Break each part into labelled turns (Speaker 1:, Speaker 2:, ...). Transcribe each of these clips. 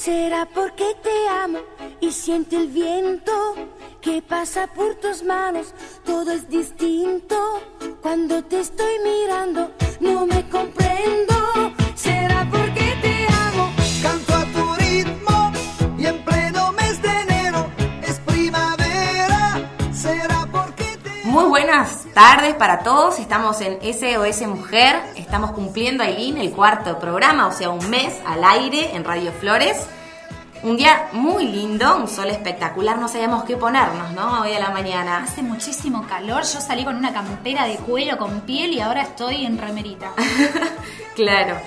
Speaker 1: Será porque te amo y siento el viento que pasa por tus manos. Todo es distinto cuando te estoy mirando. No me comprendo. Será porque te amo.
Speaker 2: Canto a tu ritmo y en pleno mes de enero es primavera. Será porque te amo.
Speaker 3: Muy buenas tardes para todos. Estamos en SOS Mujer. Estamos cumpliendo, Ailín, el cuarto programa, o sea, un mes al aire en Radio Flores. Un día muy lindo, un sol espectacular. No sabíamos qué ponernos, ¿no? Hoy a la mañana.
Speaker 4: Hace muchísimo calor. Yo salí con una campera de cuero con piel y ahora estoy en remerita.
Speaker 3: Claro,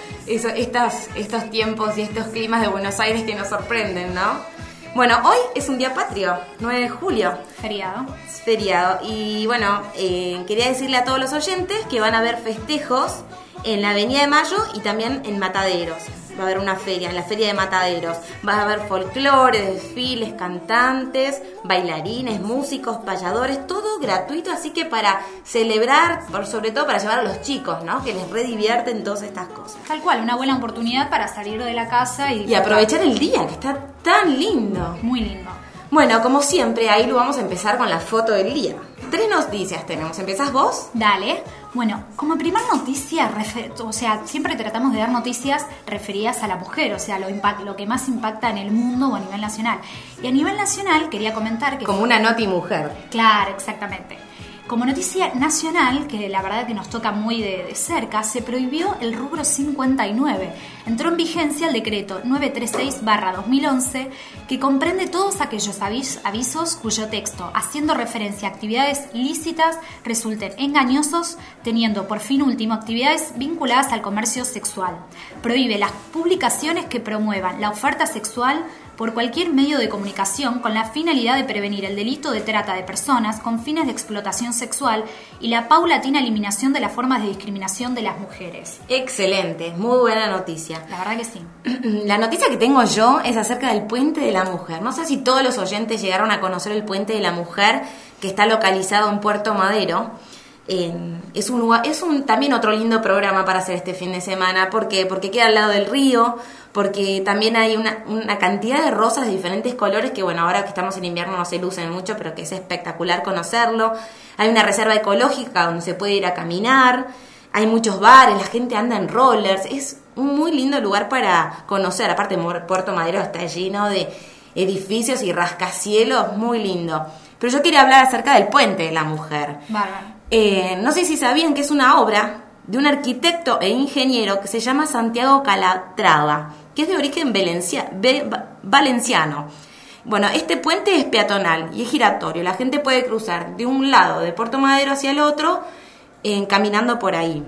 Speaker 3: estos tiempos y estos climas de Buenos Aires que nos sorprenden, ¿no? Bueno, hoy es un día patrio, 9 de julio.
Speaker 4: Feriado.
Speaker 3: Es feriado. Y bueno, quería decirle a todos los oyentes que van a haber festejos en la Avenida de Mayo y también en Mataderos. Va a haber una feria, en la Feria de Mataderos. Va a haber folclore, desfiles, cantantes, bailarines, músicos, payadores, todo gratuito, así que para celebrar, sobre todo para llevar a los chicos, ¿no? Que les redivierten todas estas cosas.
Speaker 4: Tal cual, una buena oportunidad para salir de la casa
Speaker 3: y aprovechar el día, que está tan lindo.
Speaker 4: Muy lindo.
Speaker 3: Bueno, como siempre, ahí lo vamos a empezar con la foto del día. 3 noticias tenemos. ¿Empezás vos?
Speaker 4: Dale. Bueno, como primera noticia, o sea, siempre tratamos de dar noticias referidas a la mujer, o sea, lo que más impacta en el mundo o a nivel nacional. Y a nivel nacional quería comentar que...
Speaker 3: Como una noti mujer.
Speaker 4: Claro, exactamente. Como noticia nacional, que la verdad que nos toca muy de cerca, se prohibió el rubro 59. Entró en vigencia el decreto 936/2011, que comprende todos aquellos avisos cuyo texto, haciendo referencia a actividades lícitas, resulten engañosos, teniendo por fin último actividades vinculadas al comercio sexual. Prohíbe las publicaciones que promuevan la oferta sexual por cualquier medio de comunicación con la finalidad de prevenir el delito de trata de personas con fines de explotación sexual y la paulatina eliminación de las formas de discriminación de las mujeres.
Speaker 3: Excelente, muy buena noticia.
Speaker 4: La verdad que sí.
Speaker 3: La noticia que tengo yo es acerca del Puente de la Mujer. No sé si todos los oyentes llegaron a conocer el Puente de la Mujer, que está localizado en Puerto Madero. Es también otro lindo programa para hacer este fin de semana. ¿Por qué? Porque queda al lado del río, porque también hay una cantidad de rosas de diferentes colores que, bueno, ahora que estamos en invierno no se lucen mucho, pero que es espectacular conocerlo. Hay una reserva ecológica donde se puede ir a caminar, hay muchos bares, la gente anda en rollers, es un muy lindo lugar para conocer. Aparte, Puerto Madero está lleno de edificios y rascacielos, muy lindo. Pero yo quería hablar acerca del Puente de la Mujer.
Speaker 4: Bárbaro.
Speaker 3: No sé si sabían que es una obra de un arquitecto e ingeniero que se llama Santiago Calatrava, que es de origen valenciano. Bueno, este puente es peatonal y es giratorio. La gente puede cruzar de un lado de Puerto Madero hacia el otro caminando por ahí.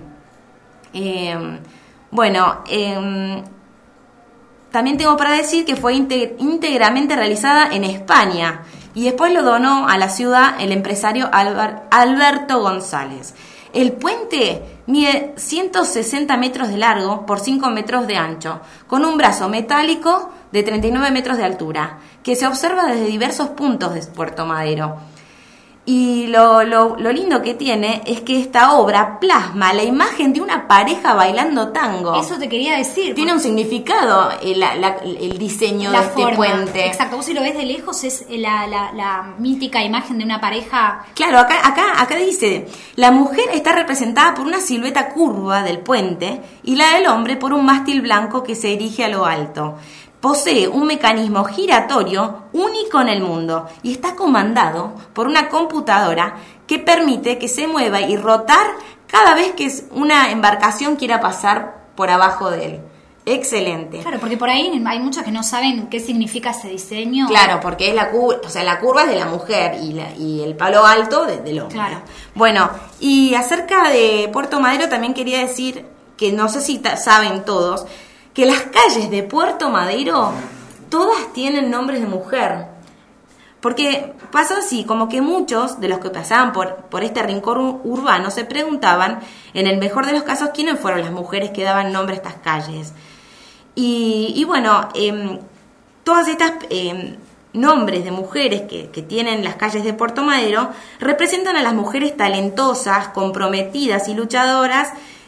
Speaker 3: También tengo para decir que fue íntegramente realizada en España y después lo donó a la ciudad el empresario Alberto González. El puente mide 160 metros de largo por 5 metros de ancho, con un brazo metálico de 39 metros de altura, que se observa desde diversos puntos de Puerto Madero. Y lo lindo que tiene es que esta obra plasma la imagen de una pareja bailando tango.
Speaker 4: Eso te quería decir.
Speaker 3: Tiene un significado el diseño de este puente.
Speaker 4: Exacto, vos si lo ves de lejos es la mítica imagen de una pareja.
Speaker 3: Claro, acá dice, la mujer está representada por una silueta curva del puente y la del hombre por un mástil blanco que se erige a lo alto. Posee un mecanismo giratorio único en el mundo y está comandado por una computadora que permite que se mueva y rotar cada vez que una embarcación quiera pasar por abajo de él. Excelente.
Speaker 4: Claro, porque por ahí hay muchos que no saben qué significa ese diseño.
Speaker 3: Claro, porque es la curva es de la mujer y el palo alto del hombre.
Speaker 4: Claro.
Speaker 3: Bueno, y acerca de Puerto Madero también quería decir que no sé si saben todos que las calles de Puerto Madero todas tienen nombres de mujer. Porque pasa así, como que muchos de los que pasaban por este rincón urbano se preguntaban, en el mejor de los casos, quiénes fueron las mujeres que daban nombre a estas calles. Y bueno, todas estas nombres de mujeres que tienen las calles de Puerto Madero representan a las mujeres talentosas, comprometidas y luchadoras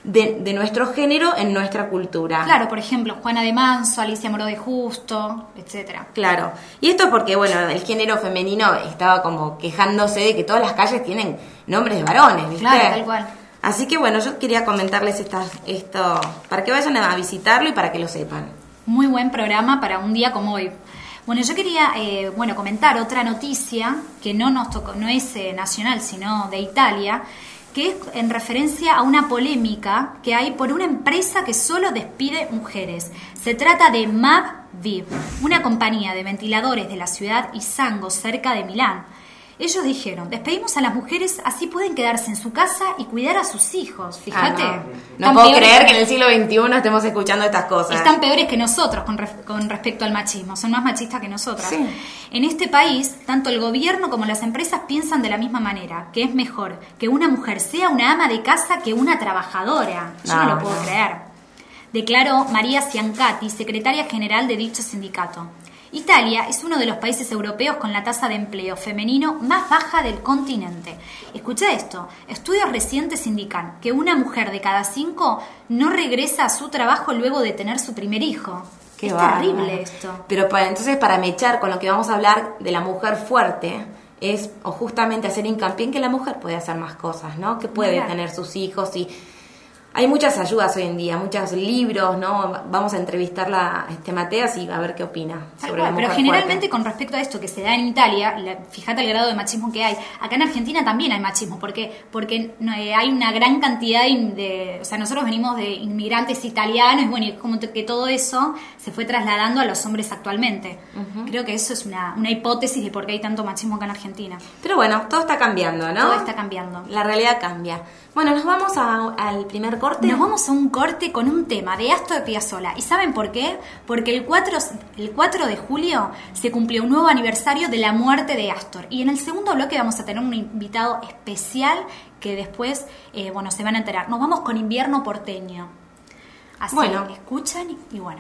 Speaker 3: de nuestro género en nuestra cultura.
Speaker 4: Claro, por ejemplo, Juana de Manso, Alicia Moro de Justo, etcétera.
Speaker 3: Claro. Y esto porque, bueno, el género femenino estaba como quejándose de que todas las calles tienen nombres de varones, ¿viste?
Speaker 4: Claro, tal cual.
Speaker 3: Así que, bueno, yo quería comentarles esto para que vayan a visitarlo y para que lo sepan.
Speaker 4: Muy buen programa para un día como hoy. Bueno, yo quería comentar otra noticia que no nos tocó, no es nacional, sino de Italia, que es en referencia a una polémica que hay por una empresa que solo despide mujeres. Se trata de MAVVIV, una compañía de ventiladores de la ciudad Isango, cerca de Milán. Ellos dijeron, despedimos a las mujeres, así pueden quedarse en su casa y cuidar a sus hijos. Fíjate.
Speaker 3: No puedo creer que en el siglo XXI estemos escuchando estas cosas.
Speaker 4: Están peores que nosotros con respecto al machismo. Son más machistas que nosotras.
Speaker 3: Sí.
Speaker 4: En este país, tanto el gobierno como las empresas piensan de la misma manera, que es mejor que una mujer sea una ama de casa que una trabajadora. Yo no lo puedo creer. Declaró María Ciancati, secretaria general de dicho sindicato. Italia es uno de los países europeos con la tasa de empleo femenino más baja del continente. Escucha esto, estudios recientes indican que una mujer de cada 5 no regresa a su trabajo luego de tener su primer hijo.
Speaker 3: Qué
Speaker 4: es
Speaker 3: bárbaro.
Speaker 4: terrible esto.
Speaker 3: Pero entonces, para mechar con lo que vamos a hablar de la mujer fuerte, es o justamente hacer hincapié en que la mujer puede hacer más cosas, ¿no? Que puede
Speaker 4: Claro.
Speaker 3: tener sus hijos y hay muchas ayudas hoy en día, muchos libros, ¿no? Vamos a entrevistarla a Mateas y a ver qué opina
Speaker 4: Tal
Speaker 3: sobre
Speaker 4: cual,
Speaker 3: la
Speaker 4: pero
Speaker 3: mujer
Speaker 4: generalmente
Speaker 3: fuerte.
Speaker 4: con respecto a esto que se da en Italia, fíjate el grado de machismo que hay. Acá en Argentina también hay machismo, porque hay una gran cantidad de, o sea, nosotros venimos de inmigrantes italianos y bueno, y como que todo eso se fue trasladando a los hombres actualmente. Creo que eso es una hipótesis de por qué hay tanto machismo acá en Argentina.
Speaker 3: Pero bueno, todo está cambiando, ¿no?
Speaker 4: Todo está cambiando.
Speaker 3: La realidad cambia. Bueno, nos vamos al primer corte.
Speaker 4: Nos vamos a un corte con un tema de Astor Piazzolla. ¿Y saben por qué? Porque el 4 de julio se cumplió un nuevo aniversario de la muerte de Astor. Y en el segundo bloque vamos a tener un invitado especial que después, se van a enterar. Nos vamos con Invierno Porteño. Así
Speaker 3: Bueno.
Speaker 4: escuchan y bueno.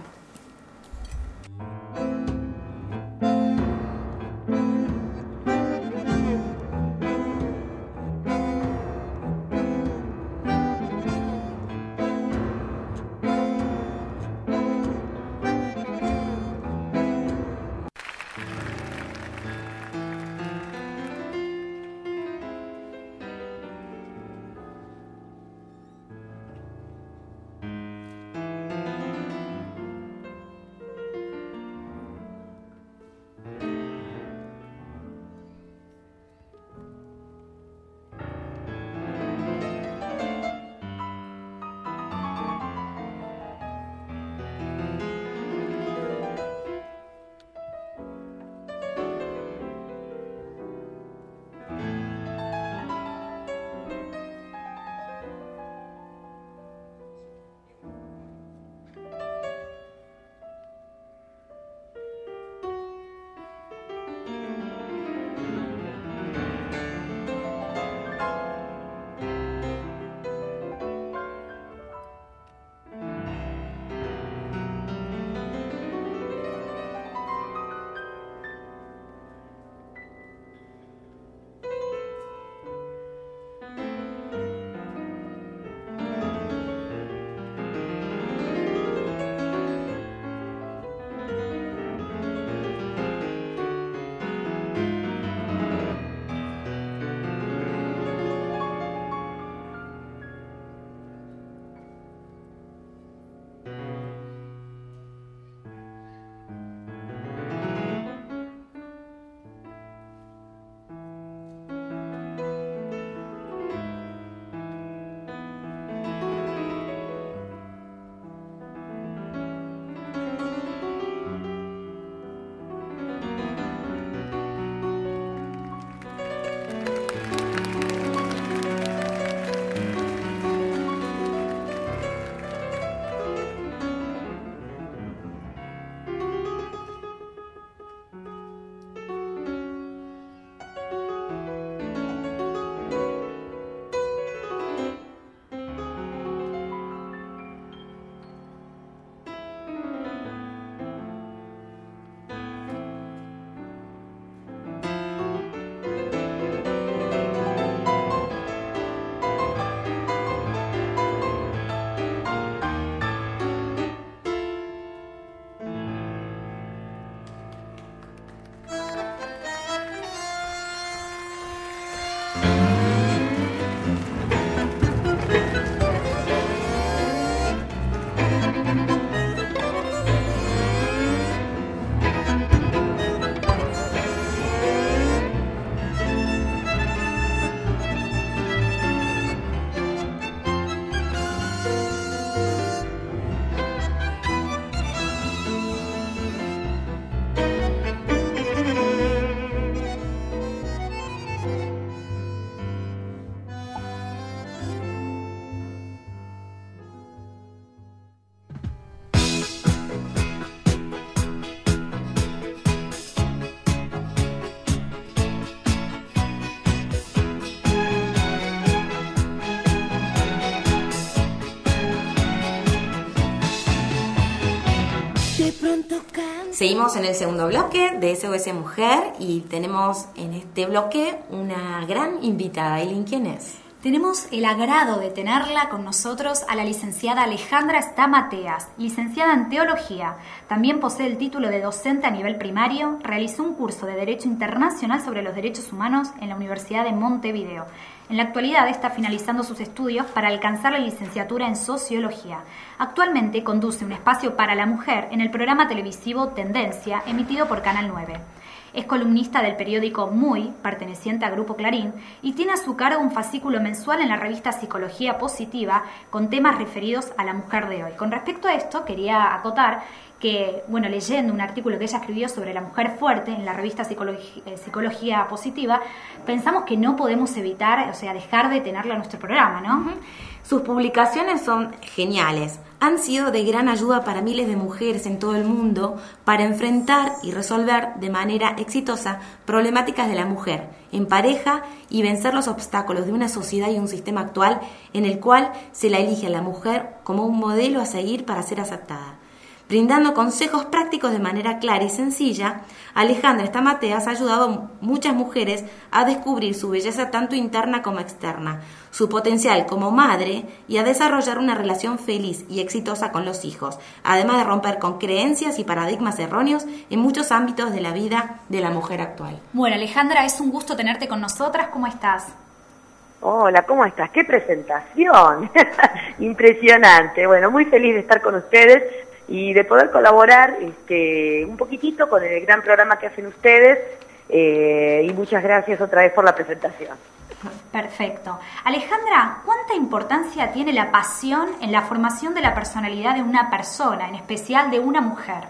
Speaker 3: Seguimos en el segundo bloque de SOS Mujer y tenemos en este bloque una gran invitada. Eileen, ¿quién es?
Speaker 4: Tenemos el agrado de tenerla con nosotros a la licenciada Alejandra Stamateas, licenciada en Teología. También posee el título de docente a nivel primario. Realizó un curso de Derecho Internacional sobre los Derechos Humanos en la Universidad de Montevideo. En la actualidad está finalizando sus estudios para alcanzar la licenciatura en Sociología. Actualmente conduce un espacio para la mujer en el programa televisivo Tendencia, emitido por Canal 9. Es columnista del periódico Muy, perteneciente a Grupo Clarín, y tiene a su cargo un fascículo mensual en la revista Psicología Positiva con temas referidos a la mujer de hoy. Con respecto a esto, quería acotar que, leyendo un artículo que ella escribió sobre la mujer fuerte en la revista Psicología Positiva, pensamos que no podemos evitar, dejar de tenerla en nuestro programa, ¿no?
Speaker 3: Sus publicaciones son geniales. Han sido de gran ayuda para miles de mujeres en todo el mundo para enfrentar y resolver de manera exitosa problemáticas de la mujer en pareja y vencer los obstáculos de una sociedad y un sistema actual en el cual se la elige a la mujer como un modelo a seguir para ser aceptada. Brindando consejos prácticos de manera clara y sencilla, Alejandra Stamateas ha ayudado a muchas mujeres a descubrir su belleza tanto interna como externa, su potencial como madre y a desarrollar una relación feliz y exitosa con los hijos, además de romper con creencias y paradigmas erróneos en muchos ámbitos de la vida de la mujer actual.
Speaker 4: Bueno, Alejandra, es un gusto tenerte con nosotras. ¿Cómo estás?
Speaker 5: Hola, ¿cómo estás? ¡Qué presentación! Impresionante. Bueno, muy feliz de estar con ustedes y de poder colaborar un poquitito con el gran programa que hacen ustedes, y muchas gracias otra vez por la presentación.
Speaker 4: Perfecto. Alejandra, ¿cuánta importancia tiene la pasión en la formación de la personalidad de una persona, en especial de una mujer?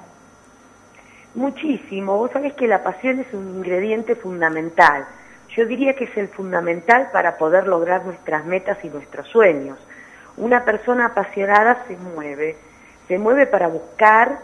Speaker 5: Muchísimo. Vos sabés que la pasión es un ingrediente fundamental. Yo diría que es el fundamental para poder lograr nuestras metas y nuestros sueños. Una persona apasionada se mueve para buscar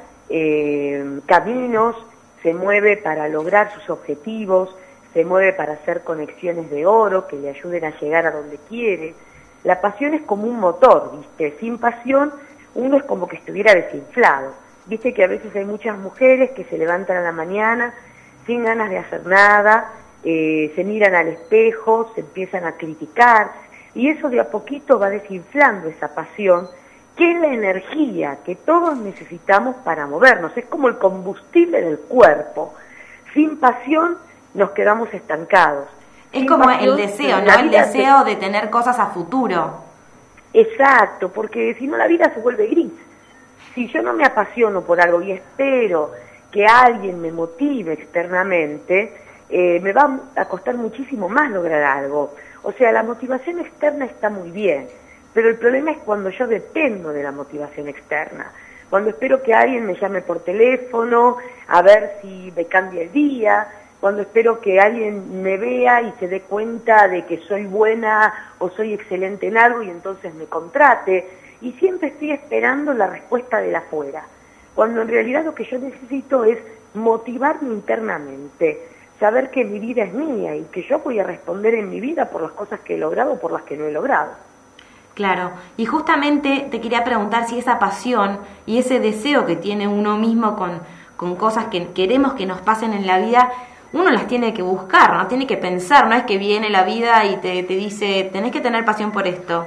Speaker 5: caminos, se mueve para lograr sus objetivos, se mueve para hacer conexiones de oro que le ayuden a llegar a donde quiere. La pasión es como un motor, ¿viste? Sin pasión uno es como que estuviera desinflado. Viste que a veces hay muchas mujeres que se levantan a la mañana sin ganas de hacer nada, se miran al espejo, se empiezan a criticar, y eso de a poquito va desinflando esa pasión, que es la energía que todos necesitamos para movernos, es como el combustible del cuerpo. Sin pasión nos quedamos estancados.
Speaker 3: Es como pasión, el deseo, ¿no? El deseo de tener cosas a futuro.
Speaker 5: Exacto, porque si no la vida se vuelve gris. Si yo no me apasiono por algo y espero que alguien me motive externamente, me va a costar muchísimo más lograr algo. O sea, la motivación externa está muy bien, pero el problema es cuando yo dependo de la motivación externa, cuando espero que alguien me llame por teléfono a ver si me cambia el día, cuando espero que alguien me vea y se dé cuenta de que soy buena o soy excelente en algo y entonces me contrate, y siempre estoy esperando la respuesta de afuera, cuando en realidad lo que yo necesito es motivarme internamente, saber que mi vida es mía y que yo voy a responder en mi vida por las cosas que he logrado o por las que no he logrado.
Speaker 3: Claro, y justamente te quería preguntar si esa pasión y ese deseo que tiene uno mismo con cosas que queremos que nos pasen en la vida, uno las tiene que buscar, no tiene que pensar, no es que viene la vida y te dice, tenés que tener pasión por esto.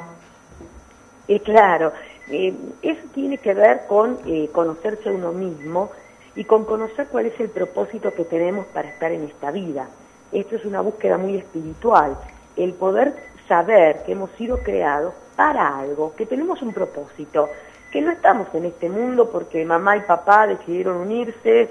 Speaker 5: Claro, eso tiene que ver con conocerse a uno mismo y con conocer cuál es el propósito que tenemos para estar en esta vida. Esto es una búsqueda muy espiritual, el poder saber que hemos sido creados para algo, que tenemos un propósito, que no estamos en este mundo porque mamá y papá decidieron unirse,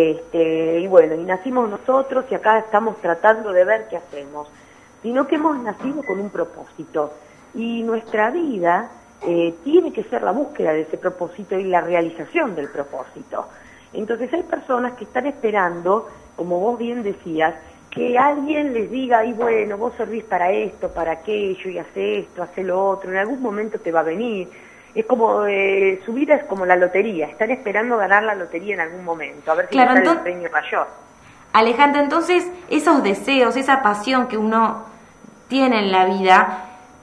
Speaker 5: y nacimos nosotros y acá estamos tratando de ver qué hacemos, sino que hemos nacido con un propósito, y nuestra vida tiene que ser la búsqueda de ese propósito y la realización del propósito. Entonces hay personas que están esperando, como vos bien decías, que alguien les diga, y bueno, vos servís para esto, para aquello, y hace esto, hace lo otro, en algún momento te va a venir. Es como, su vida es como la lotería, están esperando ganar la lotería en algún momento, a ver si les sale el premio mayor.
Speaker 3: Alejandra, entonces, esos deseos, esa pasión que uno tiene en la vida,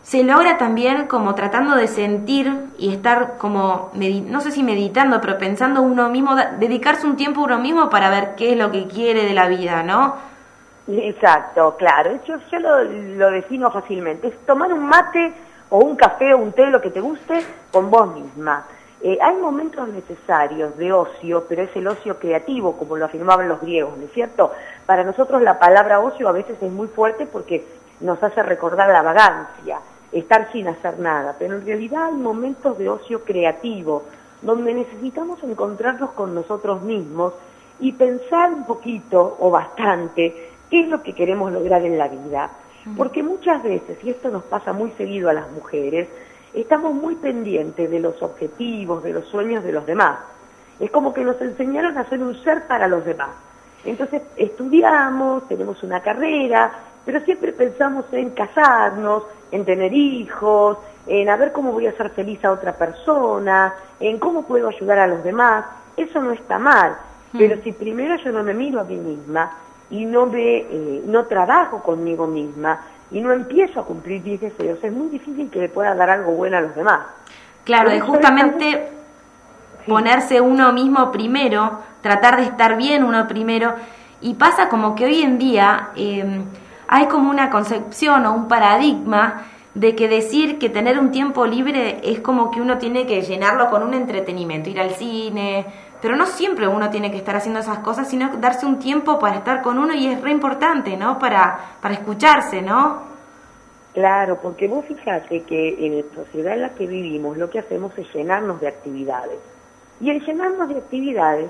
Speaker 3: se logra también como tratando de sentir y estar como, no sé si meditando, pero pensando uno mismo, dedicarse un tiempo a uno mismo para ver qué es lo que quiere de la vida, ¿no?
Speaker 5: Exacto, claro. Yo lo defino fácilmente. Es tomar un mate o un café o un té, lo que te guste, con vos misma. Hay momentos necesarios de ocio, pero es el ocio creativo, como lo afirmaban los griegos, ¿no es cierto? Para nosotros la palabra ocio a veces es muy fuerte porque nos hace recordar la vagancia, estar sin hacer nada, pero en realidad hay momentos de ocio creativo, donde necesitamos encontrarnos con nosotros mismos y pensar un poquito, o bastante, qué es lo que queremos lograr en la vida. Porque muchas veces, y esto nos pasa muy seguido a las mujeres, estamos muy pendientes de los objetivos, de los sueños de los demás. Es como que nos enseñaron a ser un ser para los demás. Entonces estudiamos, tenemos una carrera, pero siempre pensamos en casarnos, en tener hijos, en a ver cómo voy a hacer feliz a otra persona, en cómo puedo ayudar a los demás. Eso no está mal, pero si primero yo no me miro a mí misma y no trabajo conmigo misma y no empiezo a cumplir mis deseos, es muy difícil que le pueda dar algo bueno a los demás.
Speaker 3: Claro, de justamente ponerse uno mismo primero, tratar de estar bien uno primero, y pasa como que hoy en día hay como una concepción o un paradigma de que decir que tener un tiempo libre es como que uno tiene que llenarlo con un entretenimiento, ir al cine, pero no siempre uno tiene que estar haciendo esas cosas, sino darse un tiempo para estar con uno, y es re importante, ¿no? Para escucharse, ¿no?
Speaker 5: Claro, porque vos fijate que en la sociedad en la que vivimos lo que hacemos es llenarnos de actividades. Y el llenarnos de actividades,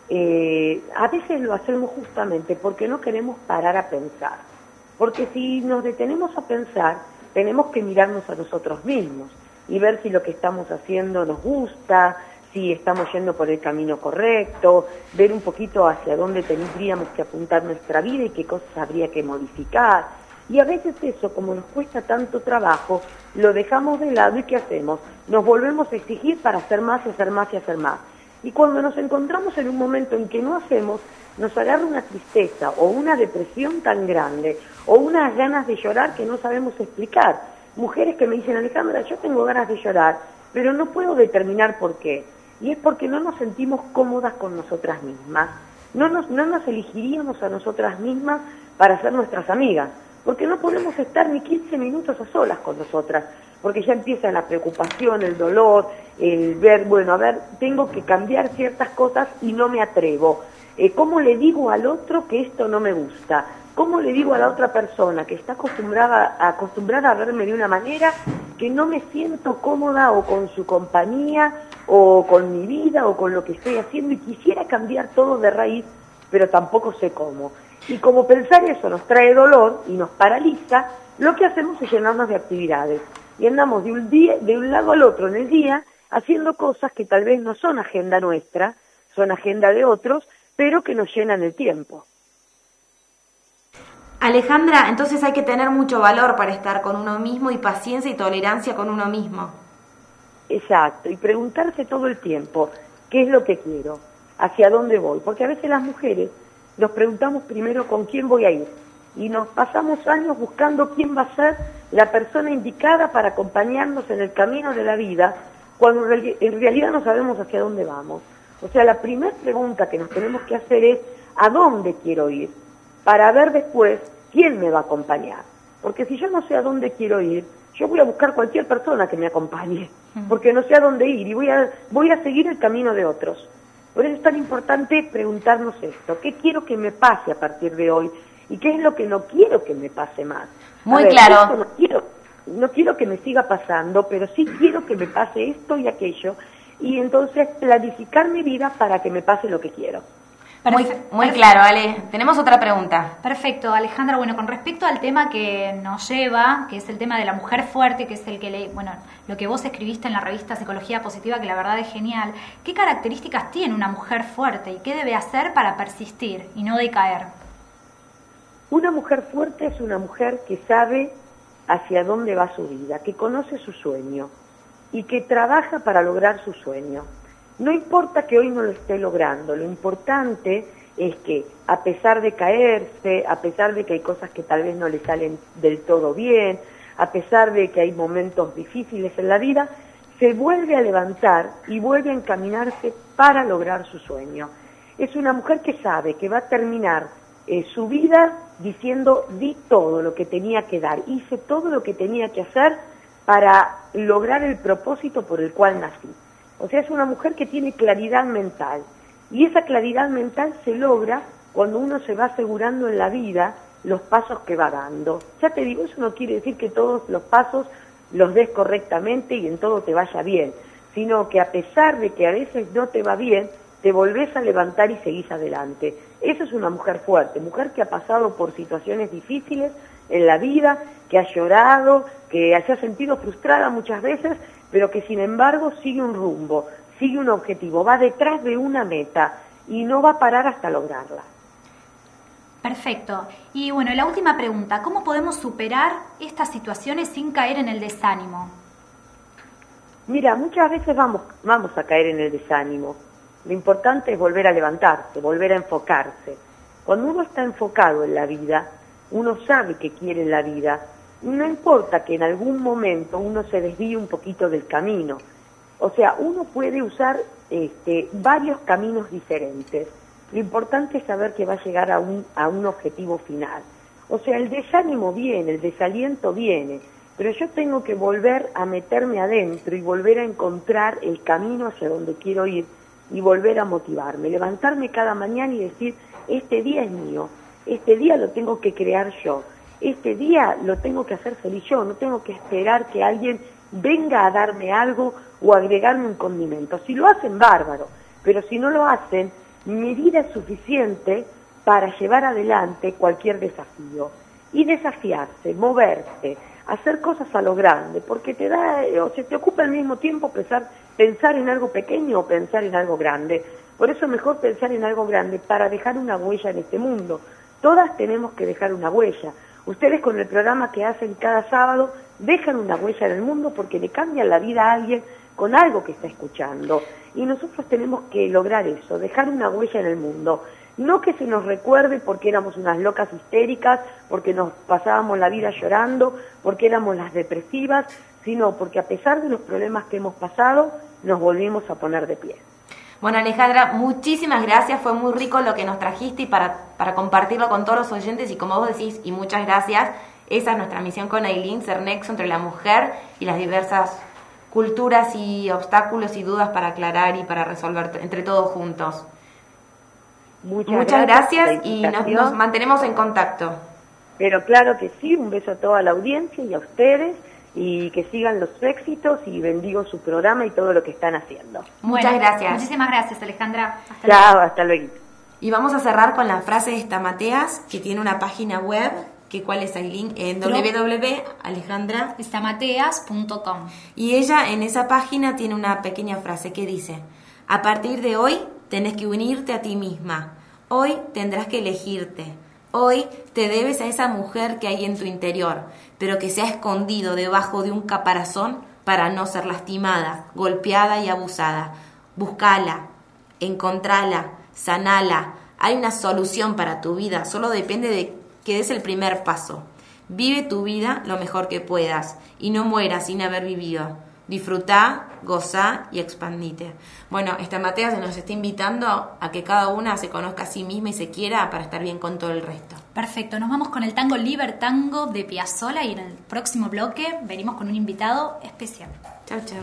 Speaker 5: a veces lo hacemos justamente porque no queremos parar a pensar. Porque si nos detenemos a pensar, tenemos que mirarnos a nosotros mismos y ver si lo que estamos haciendo nos gusta, si estamos yendo por el camino correcto, ver un poquito hacia dónde tendríamos que apuntar nuestra vida y qué cosas habría que modificar. Y a veces eso, como nos cuesta tanto trabajo, lo dejamos de lado y ¿qué hacemos? Nos volvemos a exigir para hacer más y hacer más y hacer más. Y cuando nos encontramos en un momento en que no hacemos, nos agarra una tristeza o una depresión tan grande o unas ganas de llorar que no sabemos explicar. Mujeres que me dicen, Alejandra, yo tengo ganas de llorar, pero no puedo determinar por qué. Y es porque no nos sentimos cómodas con nosotras mismas. No nos elegiríamos a nosotras mismas para ser nuestras amigas, porque no podemos estar ni 15 minutos a solas con nosotras, porque ya empieza la preocupación, el dolor, el ver, bueno, a ver, tengo que cambiar ciertas cosas y no me atrevo. ¿Cómo le digo al otro que esto no me gusta? ¿Cómo le digo a la otra persona que está acostumbrada a verme de una manera que no me siento cómoda o con su compañía o con mi vida o con lo que estoy haciendo y quisiera cambiar todo de raíz, pero tampoco sé cómo? Y como pensar eso nos trae dolor y nos paraliza, lo que hacemos es llenarnos de actividades. Y andamos de un lado al otro en el día haciendo cosas que tal vez no son agenda nuestra, son agenda de otros, pero que nos llenan el tiempo.
Speaker 3: Alejandra, entonces hay que tener mucho valor para estar con uno mismo y paciencia y tolerancia con uno mismo.
Speaker 5: Exacto, y preguntarse todo el tiempo, ¿qué es lo que quiero? ¿Hacia dónde voy? Porque a veces las mujeres nos preguntamos primero con quién voy a ir y nos pasamos años buscando quién va a ser la persona indicada para acompañarnos en el camino de la vida, cuando en realidad no sabemos hacia dónde vamos. O sea, la primera pregunta que nos tenemos que hacer es ¿a dónde quiero ir? Para ver después quién me va a acompañar. Porque si yo no sé a dónde quiero ir, yo voy a buscar cualquier persona que me acompañe, porque no sé a dónde ir y voy a seguir el camino de otros. Por eso es tan importante preguntarnos esto, ¿qué quiero que me pase a partir de hoy? ¿Y qué es lo que no quiero que me pase más?
Speaker 3: Muy claro.
Speaker 5: No quiero que me siga pasando, pero sí quiero que me pase esto y aquello, y entonces planificar mi vida para que me pase lo que quiero.
Speaker 3: Muy claro, Ale. Tenemos otra pregunta.
Speaker 4: Perfecto, Alejandra. Bueno, con respecto al tema que nos lleva, que es el tema de la mujer fuerte, que es el que lo que vos escribiste en la revista Psicología Positiva, que la verdad es genial. ¿Qué características tiene una mujer fuerte y qué debe hacer para persistir y no decaer?
Speaker 5: Una mujer fuerte es una mujer que sabe hacia dónde va su vida, que conoce su sueño y que trabaja para lograr su sueño. No importa que hoy no lo esté logrando, lo importante es que a pesar de caerse, a pesar de que hay cosas que tal vez no le salen del todo bien, a pesar de que hay momentos difíciles en la vida, se vuelve a levantar y vuelve a encaminarse para lograr su sueño. Es una mujer que sabe que va a terminar su vida diciendo, di todo lo que tenía que dar, hice todo lo que tenía que hacer para lograr el propósito por el cual nací. O sea, es una mujer que tiene claridad mental, y esa claridad mental se logra cuando uno se va asegurando en la vida los pasos que va dando. Ya te digo, eso no quiere decir que todos los pasos los des correctamente y en todo te vaya bien, sino que a pesar de que a veces no te va bien, te volvés a levantar y seguís adelante. Esa es una mujer fuerte, mujer que ha pasado por situaciones difíciles en la vida, que ha llorado, que se ha sentido frustrada muchas veces, pero que sin embargo sigue un rumbo, sigue un objetivo, va detrás de una meta y no va a parar hasta lograrla.
Speaker 4: Perfecto. Y bueno, la última pregunta, ¿cómo podemos superar estas situaciones sin caer en el desánimo?
Speaker 5: Mira, muchas veces vamos a caer en el desánimo. Lo importante es volver a levantarse, volver a enfocarse. Cuando uno está enfocado en la vida, uno sabe que quiere en la vida, no importa que en algún momento uno se desvíe un poquito del camino. O sea, uno puede usar varios caminos diferentes. Lo importante es saber que va a llegar a un objetivo final. O sea, el desánimo viene, el desaliento viene, pero yo tengo que volver a meterme adentro y volver a encontrar el camino hacia donde quiero ir y volver a motivarme, levantarme cada mañana y decir, este día es mío, este día lo tengo que crear yo, este día lo tengo que hacer feliz yo, no tengo que esperar que alguien venga a darme algo o agregarme un condimento. Si lo hacen, bárbaro, pero si no lo hacen, mi vida es suficiente para llevar adelante cualquier desafío. Y desafiarse, moverse, hacer cosas a lo grande, porque te ocupa al mismo tiempo pensar en algo pequeño o pensar en algo grande. Por eso es mejor pensar en algo grande para dejar una huella en este mundo. Todas tenemos que dejar una huella. Ustedes con el programa que hacen cada sábado dejan una huella en el mundo porque le cambian la vida a alguien con algo que está escuchando. Y nosotros tenemos que lograr eso, dejar una huella en el mundo. No que se nos recuerde porque éramos unas locas histéricas, porque nos pasábamos la vida llorando, porque éramos las depresivas, sino porque a pesar de los problemas que hemos pasado, nos volvimos a poner de pie.
Speaker 3: Bueno, Alejandra, muchísimas gracias, fue muy rico lo que nos trajiste y para compartirlo con todos los oyentes, y como vos decís, y muchas gracias, esa es nuestra misión con Aylin, ser nexo entre la mujer y las diversas culturas y obstáculos y dudas para aclarar y para resolver entre todos juntos. Muchas gracias y nos mantenemos en contacto.
Speaker 5: Pero claro que sí, un beso a toda la audiencia y a ustedes, y que sigan los éxitos, y bendigo su programa y todo lo que están haciendo.
Speaker 3: Muchas gracias.
Speaker 4: Muchísimas gracias, Alejandra.
Speaker 5: Chao, hasta luego.
Speaker 3: Y vamos a cerrar con la frase de Estamateas, que tiene una página web, que cuál es el link, en
Speaker 4: www.alejandraestamateas.com.
Speaker 3: Y ella en esa página tiene una pequeña frase que dice: a partir de hoy tenés que unirte a ti misma, hoy tendrás que elegirte, hoy te debes a esa mujer que hay en tu interior, pero que se ha escondido debajo de un caparazón para no ser lastimada, golpeada y abusada. Búscala, encontrala, sanala. Hay una solución para tu vida, solo depende de que des el primer paso. Vive tu vida lo mejor que puedas y no mueras sin haber vivido. Disfrutá, gozá y expandite. Bueno, Estamateas se nos está invitando a que cada una se conozca a sí misma y se quiera para estar bien con todo el resto.
Speaker 4: Perfecto, nos vamos con el tango Libertango de Piazzolla, y en el próximo bloque venimos con un invitado especial.
Speaker 3: Chau, chau.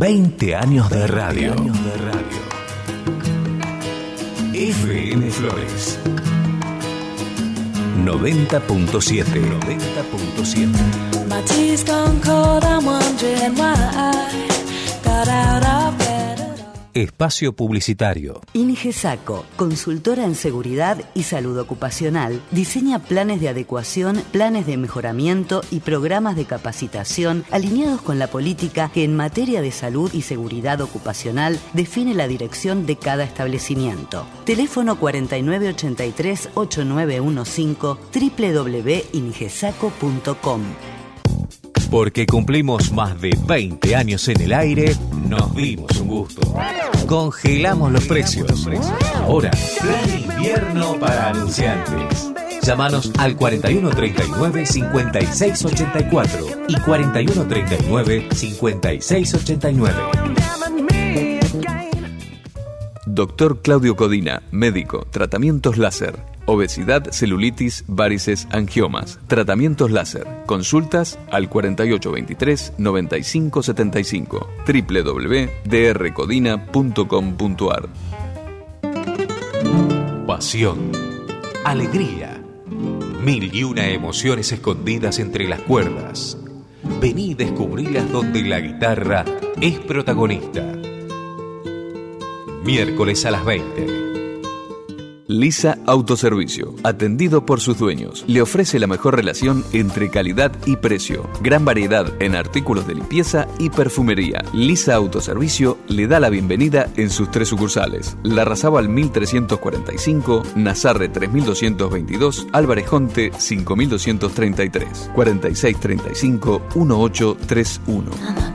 Speaker 6: 20 años de radio. FM Flores 90.7.
Speaker 7: My tea's gone cold, I'm wondering why I got out of bed at all.
Speaker 6: Espacio publicitario.
Speaker 8: Ingesaco, consultora en seguridad y salud ocupacional, diseña planes de adecuación, planes de mejoramiento y programas de capacitación alineados con la política que en materia de salud y seguridad ocupacional define la dirección de cada establecimiento. Teléfono 4983-8915, www.ingesaco.com.
Speaker 6: Porque cumplimos más de 20 años en el aire, nos dimos un gusto. Congelamos los precios. Ahora, plan invierno para anunciantes. Llámanos al 4139-5684 y 4139-5689.
Speaker 9: Doctor Claudio Codina, médico, tratamientos láser, obesidad, celulitis, varices, angiomas, tratamientos láser, consultas al 4823-9575, www.drcodina.com.ar.
Speaker 6: Pasión, alegría, 1001 emociones escondidas entre las cuerdas. Vení y descubrilas donde la guitarra es protagonista. Miércoles a las 20.
Speaker 9: Lisa Autoservicio, atendido por sus dueños, le ofrece la mejor relación entre calidad y precio. Gran variedad en artículos de limpieza y perfumería. Lisa Autoservicio le da la bienvenida en sus 3 sucursales: Larrazábal 1345, Nazarre 3222, Álvarez Jonte 5233, 4635-1831.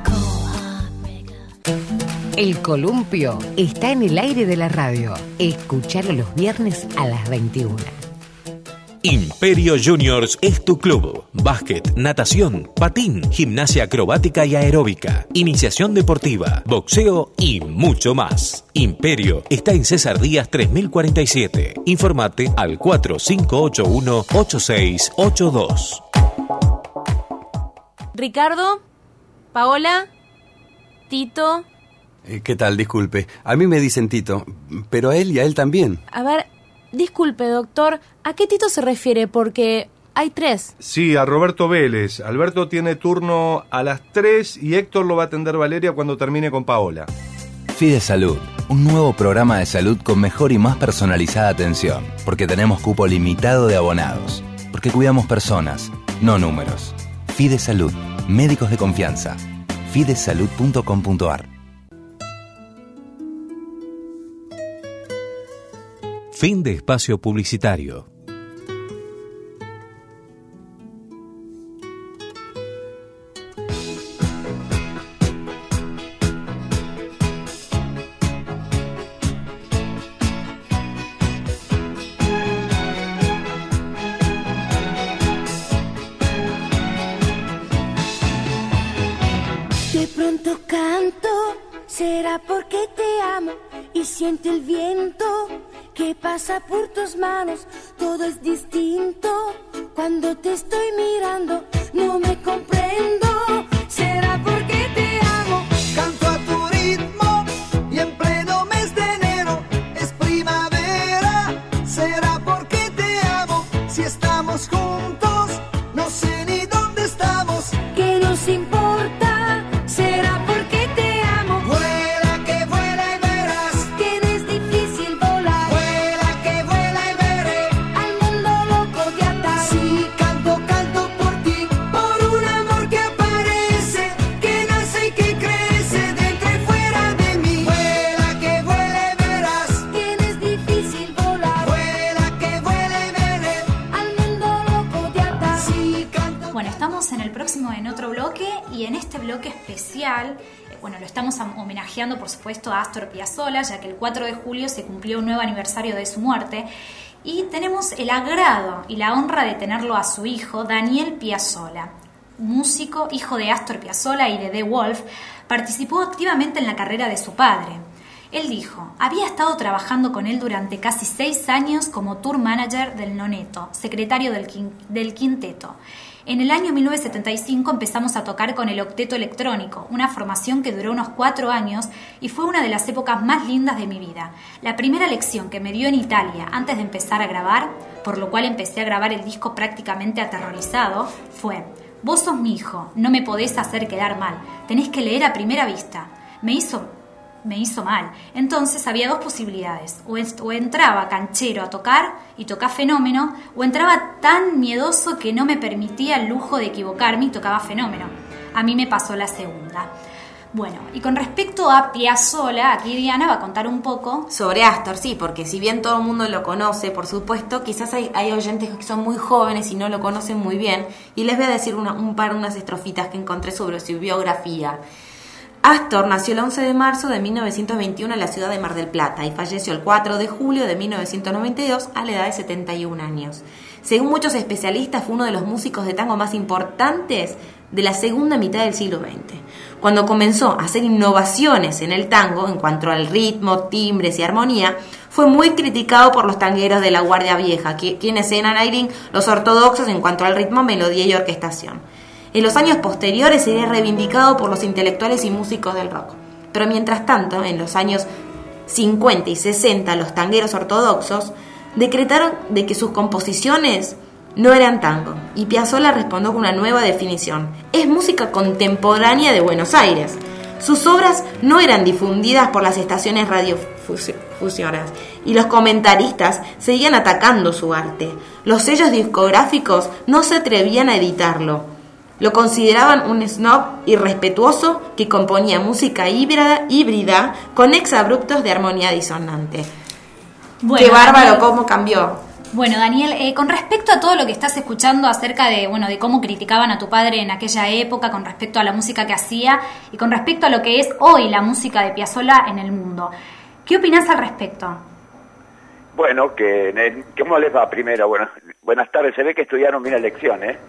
Speaker 10: El Columpio está en el aire de la radio. Escuchalo los viernes a las 21.
Speaker 6: Imperio Juniors es tu club. Básquet, natación, patín, gimnasia acrobática y aeróbica, iniciación deportiva, boxeo y mucho más. Imperio está en César Díaz 3047. Informate al 4581-8682.
Speaker 11: Ricardo, Paola, Tito.
Speaker 12: ¿Qué tal? Disculpe. A mí me dicen Tito, pero a él y a él también.
Speaker 11: A ver, disculpe, doctor, ¿a qué Tito se refiere? Porque hay 3.
Speaker 13: Sí, a Roberto Vélez. Alberto tiene turno a las 3 y Héctor lo va a atender Valeria cuando termine con Paola.
Speaker 14: Fide Salud, un nuevo programa de salud con mejor y más personalizada atención, porque tenemos cupo limitado de abonados, porque cuidamos personas, no números. Fide Salud, médicos de confianza. fidesalud.com.ar.
Speaker 6: Fin de espacio publicitario.
Speaker 1: De pronto canto, será porque te amo y siento el viento que pasa por tus manos. Todo es distinto cuando te estoy mirando. No me comprendo, será porque te amo.
Speaker 2: Canto a tu ritmo y en pleno mes de enero es primavera. Será porque te amo. Si estamos juntos, no sé ni dónde estamos.
Speaker 1: ¿Qué nos importa? Será porque te amo.
Speaker 2: Vuela que vuela y verás.
Speaker 1: Tienes difícil volar.
Speaker 2: Vuela que vuela y veré
Speaker 1: al mundo loco de atar.
Speaker 2: Sí, canto, canto por ti, por un amor que aparece, que nace y que crece dentro y fuera de mí. Vuela que vuela y verás.
Speaker 1: Tienes difícil volar.
Speaker 2: Vuela que vuela y veré
Speaker 1: al mundo loco de atar.
Speaker 2: Sí, canto.
Speaker 4: Bueno, estamos en el próximo, en otro bloque, y en este bloque especial, lo estamos homenajeando, por supuesto, a Astor Piazzolla, ya que el 4 de julio se cumplió un nuevo aniversario de su muerte, y tenemos el agrado y la honra de tenerlo a su hijo, Daniel Piazzolla, músico, hijo de Astor Piazzolla y de The Wolf. Participó activamente en la carrera de su padre. Él dijo, había estado trabajando con él durante casi 6 años como tour manager del Noneto, secretario del quinteto. En el año 1975 empezamos a tocar con el Octeto Electrónico, una formación que duró unos 4 años y fue una de las épocas más lindas de mi vida. La primera lección que me dio en Italia antes de empezar a grabar, por lo cual empecé a grabar el disco prácticamente aterrorizado, fue: vos sos mi hijo, no me podés hacer quedar mal, tenés que leer a primera vista. Me hizo mal. Entonces había 2 posibilidades: o entraba canchero a tocar y tocaba Fenómeno, o entraba tan miedoso que no me permitía el lujo de equivocarme y tocaba Fenómeno. A mí me pasó la segunda. Bueno, y con respecto a Piazzolla, aquí Diana va a contar un poco
Speaker 3: sobre Astor, sí, porque si bien todo el mundo lo conoce, por supuesto, quizás hay oyentes que son muy jóvenes y no lo conocen muy bien, y les voy a decir unas estrofitas que encontré sobre su biografía. Astor nació el 11 de marzo de 1921 en la ciudad de Mar del Plata y falleció el 4 de julio de 1992 a la edad de 71 años. Según muchos especialistas, fue uno de los músicos de tango más importantes de la segunda mitad del siglo XX. Cuando comenzó a hacer innovaciones en el tango en cuanto al ritmo, timbres y armonía, fue muy criticado por los tangueros de la Guardia Vieja, quienes eran los ortodoxos en cuanto al ritmo, melodía y orquestación. En los años posteriores sería reivindicado por los intelectuales y músicos del rock. Pero mientras tanto, en los años 50 y 60, los tangueros ortodoxos decretaron de que sus composiciones no eran tango, y Piazzolla respondió con una nueva definición: es música contemporánea de Buenos Aires. Sus obras no eran difundidas por las estaciones radiofusioneras y los comentaristas seguían atacando su arte. Los sellos discográficos no se atrevían a editarlo. Lo consideraban un snob irrespetuoso que componía música híbrida con exabruptos de armonía disonante.
Speaker 4: Bueno,
Speaker 3: ¡qué bárbaro!
Speaker 4: Daniel,
Speaker 3: ¿Cómo cambió?
Speaker 4: Bueno, Daniel, con respecto a todo lo que estás escuchando acerca de cómo criticaban a tu padre en aquella época, con respecto a la música que hacía y con respecto a lo que es hoy la música de Piazzolla en el mundo, ¿qué opinás al respecto?
Speaker 15: Bueno, ¿cómo les va primero? Bueno, buenas tardes. Se ve que estudiaron bien la lección, ¿eh?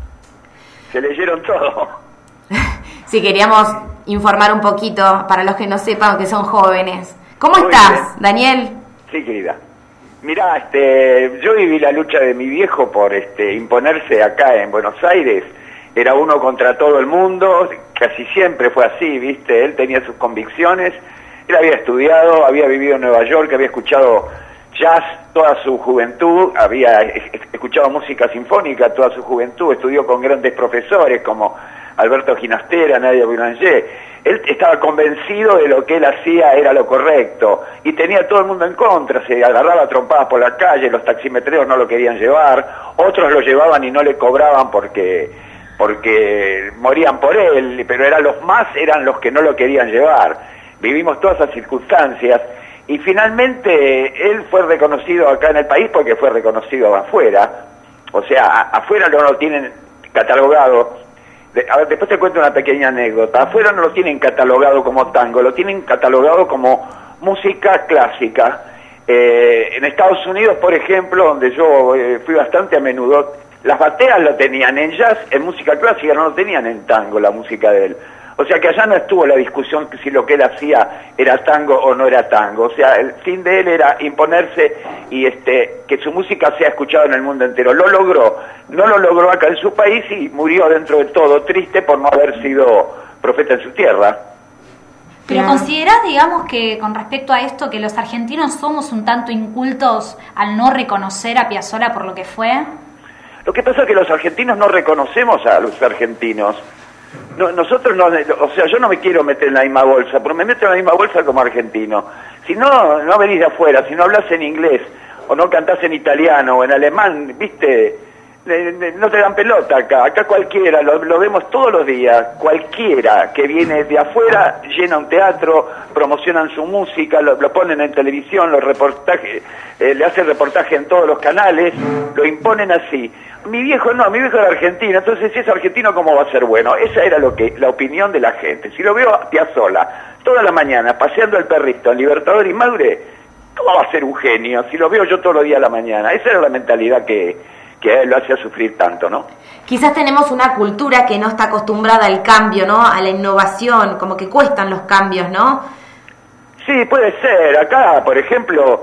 Speaker 15: Se leyeron todo.
Speaker 3: Sí, queríamos informar un poquito para los que no sepan que son jóvenes. ¿Cómo
Speaker 15: Muy
Speaker 3: estás,
Speaker 15: bien.
Speaker 3: Daniel?
Speaker 15: Sí, querida. Mirá, yo viví la lucha de mi viejo por imponerse acá en Buenos Aires. Era uno contra todo el mundo, casi siempre fue así, ¿viste? Él tenía sus convicciones, él había estudiado, había vivido en Nueva York, había escuchado jazz toda su juventud, había escuchado música sinfónica toda su juventud, estudió con grandes profesores como Alberto Ginastera, Nadia Boulanger. Él estaba convencido de lo que él hacía era lo correcto y tenía a todo el mundo en contra, se agarraba a trompadas por la calle, los taximetreros no lo querían llevar, otros lo llevaban y no le cobraban porque morían por él, pero eran los que no lo querían llevar. Vivimos todas esas circunstancias y finalmente él fue reconocido acá en el país porque fue reconocido afuera, o sea, afuera no lo tienen catalogado. A ver, después te cuento una pequeña anécdota. Afuera no lo tienen catalogado como tango, lo tienen catalogado como música clásica. En Estados Unidos, por ejemplo, donde yo fui bastante a menudo, las bateas lo tenían en jazz, en música clásica no lo tenían en tango, la música de él. O sea que allá no estuvo la discusión si lo que él hacía era tango o no era tango. O sea, el fin de él era imponerse y que su música sea escuchada en el mundo entero. Lo logró. No lo logró acá en su país y murió dentro de todo triste por no haber sido profeta en su tierra.
Speaker 4: Pero ¿considerás, digamos, que con respecto a esto, que los argentinos somos un tanto incultos al no reconocer a Piazzolla por lo que fue?
Speaker 15: Lo que pasa es que los argentinos no reconocemos a los argentinos. No, nosotros no, o sea, yo no me quiero meter en la misma bolsa, pero me meto en la misma bolsa como argentino. Si no venís de afuera, si no hablas en inglés, o no cantás en italiano o en alemán, viste, no te dan pelota acá. Acá cualquiera, lo vemos todos los días, cualquiera que viene de afuera llena un teatro, promocionan su música, lo ponen en televisión, los reportajes, le hacen reportaje en todos los canales, lo imponen así. Mi viejo era argentino, entonces si es argentino, ¿cómo va a ser bueno? Esa era la opinión de la gente. Si lo veo a Piazzolla toda la mañana paseando el perrito en Libertador y Maure, ¿cómo va a ser un genio? Si lo veo yo todos los días a la mañana. Esa era la mentalidad que a él lo hacía sufrir tanto, ¿no?
Speaker 3: Quizás tenemos una cultura que no está acostumbrada al cambio, ¿no? A la innovación, como que cuestan los cambios, ¿no?
Speaker 15: Sí, puede ser. Acá, por ejemplo,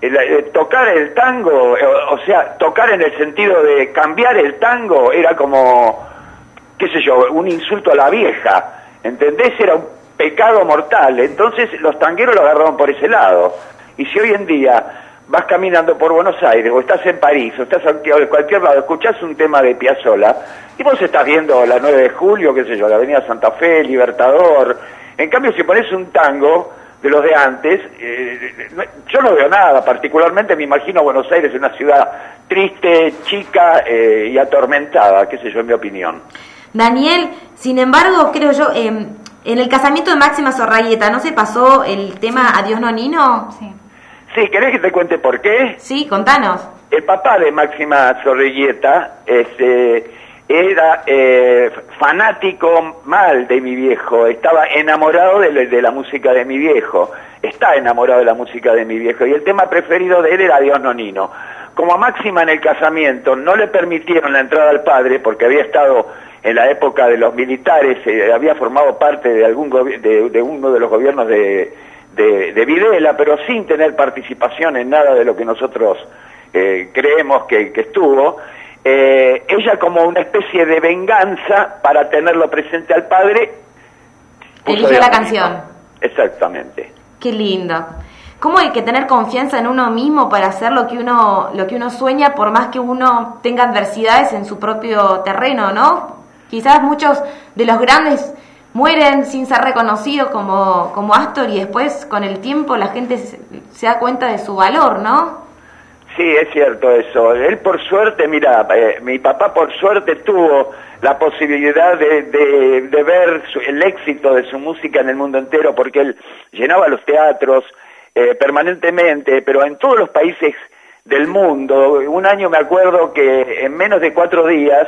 Speaker 15: tocar el tango, o sea, tocar en el sentido de cambiar el tango era como, qué sé yo, un insulto a la vieja, ¿entendés? Era un pecado mortal. Entonces los tangueros lo agarraron por ese lado. Y si hoy en día vas caminando por Buenos Aires, o estás en París, o estás en cualquier lado, escuchás un tema de Piazzolla, y vos estás viendo la 9 de julio, qué sé yo, la Avenida Santa Fe, Libertador. En cambio, si pones un tango de los de antes, yo no veo nada. Particularmente me imagino Buenos Aires, una ciudad triste, chica y atormentada, qué sé yo, en mi opinión.
Speaker 3: Daniel, sin embargo, creo yo, en el casamiento de Máxima Zorrayeta, ¿no se pasó el tema Adiós Nonino?
Speaker 4: Sí.
Speaker 15: Sí, ¿querés que te cuente por qué?
Speaker 3: Sí, contanos.
Speaker 15: El papá de Máxima Zorrayeta era fanático mal de mi viejo, estaba enamorado de la música de mi viejo, está enamorado de la música de mi viejo, y el tema preferido de él era Adiós Nonino. Como a Máxima en el casamiento no le permitieron la entrada al padre, porque había estado en la época de los militares, había formado parte de de uno de los gobiernos de Videla, pero sin tener participación en nada de lo que nosotros creemos que estuvo, ella, como una especie de venganza para tenerlo presente al padre,
Speaker 3: eligió la canción.
Speaker 15: Exactamente.
Speaker 3: Qué lindo. ¿Cómo hay que tener confianza en uno mismo para hacer lo que uno sueña, por más que uno tenga adversidades en su propio terreno, ¿no? Quizás muchos de los grandes mueren sin ser reconocidos como Astor, y después con el tiempo la gente se da cuenta de su valor, ¿no?
Speaker 15: Sí, es cierto eso. Él, por suerte, mira, mi papá por suerte tuvo la posibilidad de ver el éxito de su música en el mundo entero, porque él llenaba los teatros permanentemente, pero en todos los países del mundo. Un año me acuerdo que en menos de 4 días,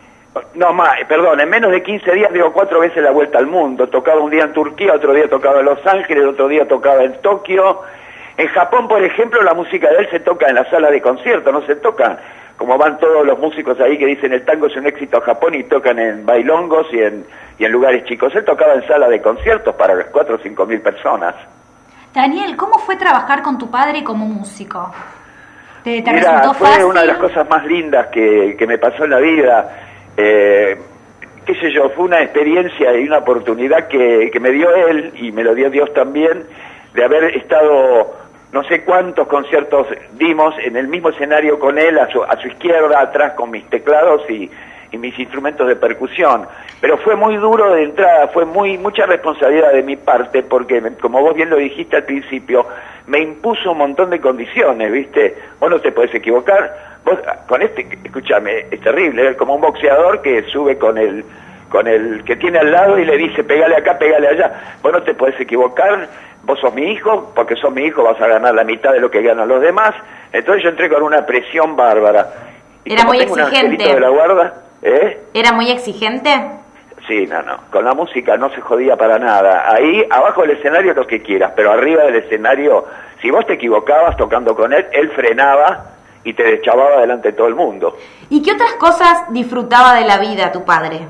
Speaker 15: en menos de 15 días dio 4 veces la vuelta al mundo. Tocaba un día en Turquía, otro día tocaba en Los Ángeles, otro día tocaba en Tokio. En Japón, por ejemplo, la música de él se toca en la sala de concierto, no se toca como van todos los músicos ahí que dicen el tango es un éxito en Japón y tocan en bailongos y en lugares chicos. Él tocaba en sala de conciertos para 4 o 5 mil personas.
Speaker 4: Daniel, ¿cómo fue trabajar con tu padre como músico? ¿Te
Speaker 15: Mira,
Speaker 4: resultó
Speaker 15: fue
Speaker 4: fácil?
Speaker 15: una de las cosas más lindas que me pasó en la vida. Qué sé yo, fue una experiencia y una oportunidad que me dio él, y me lo dio Dios también, de haber estado no sé cuántos conciertos dimos en el mismo escenario con él, a su izquierda, atrás con mis teclados y mis instrumentos de percusión. Pero fue muy duro de entrada, fue mucha responsabilidad de mi parte, porque como vos bien lo dijiste al principio, me impuso un montón de condiciones, ¿viste? Vos no te podés equivocar, vos con escúchame, es terrible, es como un boxeador que sube con el que tiene al lado y le dice pegale acá, pegale allá. Vos no te podés equivocar, vos sos mi hijo, porque sos mi hijo vas a ganar la mitad de lo que ganan los demás. Entonces yo entré con una presión bárbara. Y
Speaker 3: era muy
Speaker 15: tengo
Speaker 3: exigente.
Speaker 15: Un angelito de la guarda,
Speaker 3: ¿Era muy exigente?
Speaker 15: Sí, no, con la música no se jodía para nada. Ahí, abajo del escenario lo que quieras, pero arriba del escenario, si vos te equivocabas tocando con él frenaba y te deschavaba delante de todo el mundo.
Speaker 3: ¿Y qué otras cosas disfrutaba de la vida tu padre?